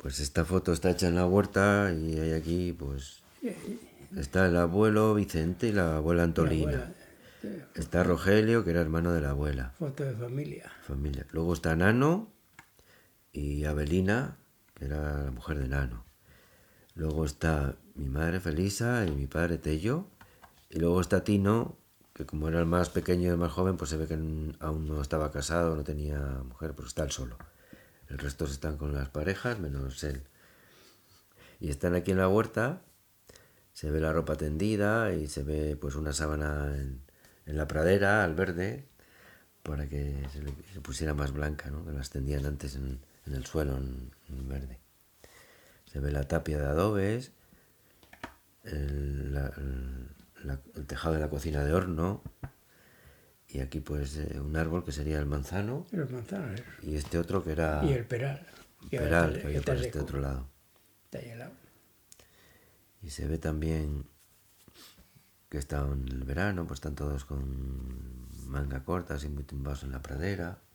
Pues esta foto está hecha en la huerta y hay aquí, pues, está el abuelo Vicente y la abuela La Antolina. abuela. Está Rogelio, que era hermano de la abuela. Foto de familia. Familia. Luego está Nano y Abelina, que era la mujer de Nano. Luego está mi madre Felisa y mi padre Tello. Y luego está Tino, que como era el más pequeño y el más joven, pues se ve que aún no estaba casado, no tenía mujer, pues está él solo. El resto están con las parejas, menos él. Y están aquí en la huerta, se ve la ropa tendida y se ve pues una sábana en la pradera, al verde, para que se pusiera más blanca, ¿no? Que las tendían antes en el suelo, en verde. Se ve la tapia de adobes, el tejado de la cocina de horno, y aquí pues un árbol que sería el manzano, Los manzanos. y este otro que era Y el peral. peral, que había está por este seco. otro lado. Está helado. Y se ve también que está en el verano, pues están todos con manga corta, así muy tumbados en la pradera.